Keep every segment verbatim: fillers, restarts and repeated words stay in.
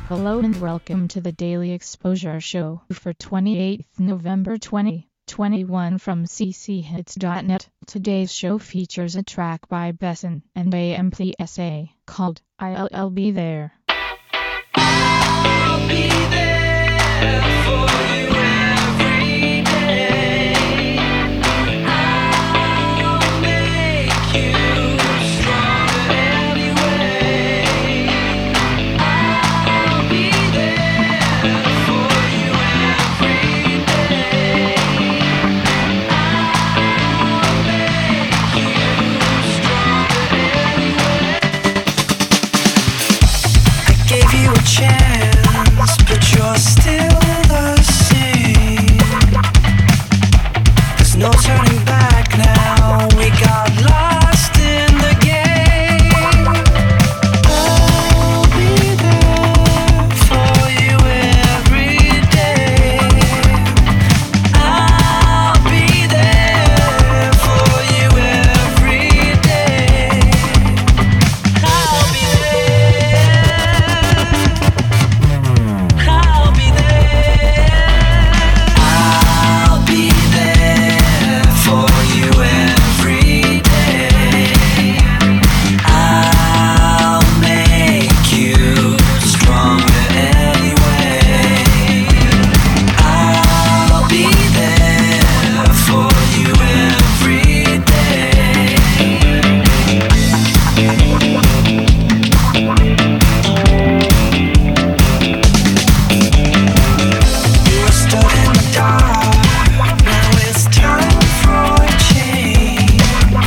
Hello and welcome to the Daily Exposure Show for twenty-eighth November twenty twenty-one from c c hits dot net. Today's show features a track by Besson and A M P S A called I'll Be There. I'll be there for you every day. I'll make you stronger anyway. I'll be there for you every day. I'll make you stronger anyway. I gave you a chance, but you're still the same. There's no turning back now, we got lost in the game. I'll be there for you every day. I'll be there for you every day. I'll be there. I'll be there. I'll be there for you every day. I'll make you stronger anyway. I'll be there for you every day. You were stuck in the dark, now it's time for a change.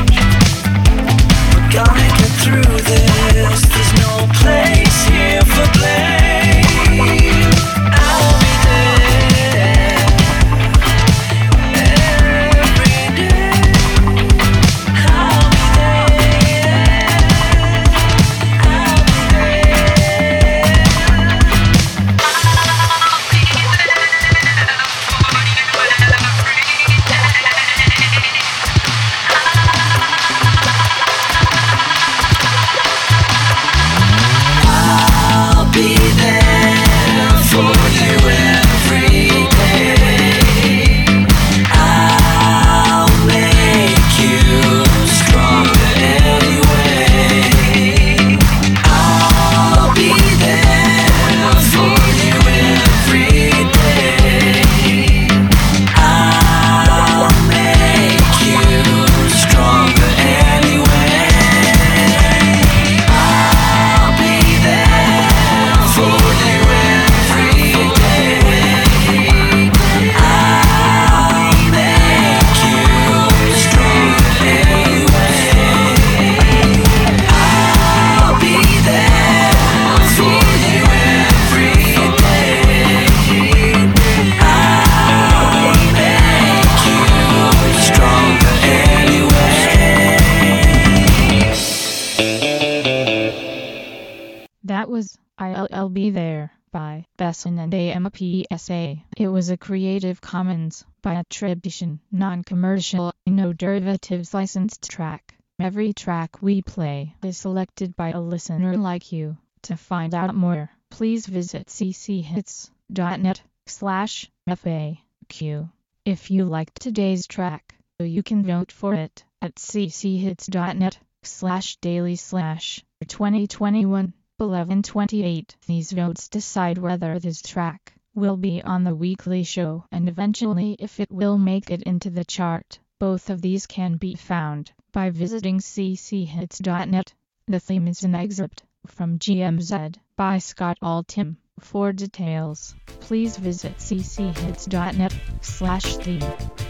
We're gonna get through this, there's no place here for blame. I'll be there every day. I'll be there. I'll be there. I'll be there for you every day. I'll make you stronger anyway. I'll be there for you every day. I'll make you stronger anyway. I'll be there for you every day. I'll make you stronger anyway. I'll be there for you every day. I'll make you stronger anyway. That was I'll Be There by Besson and A M P S A. It was a Creative Commons by attribution, non-commercial, no derivatives licensed track. Every track we play is selected by a listener like you. To find out more, please visit c c hits dot net slash F A Q. If you liked today's track, you can vote for it at c c hits dot net slash daily slash twenty twenty-one eleven twenty-eight. These votes decide whether this track will be on the weekly show and eventually if it will make it into the chart. Both of these can be found by visiting c c hits dot net. The theme is an excerpt from G M Z by Scott Altham. For details, please visit c c hits dot net slash theme.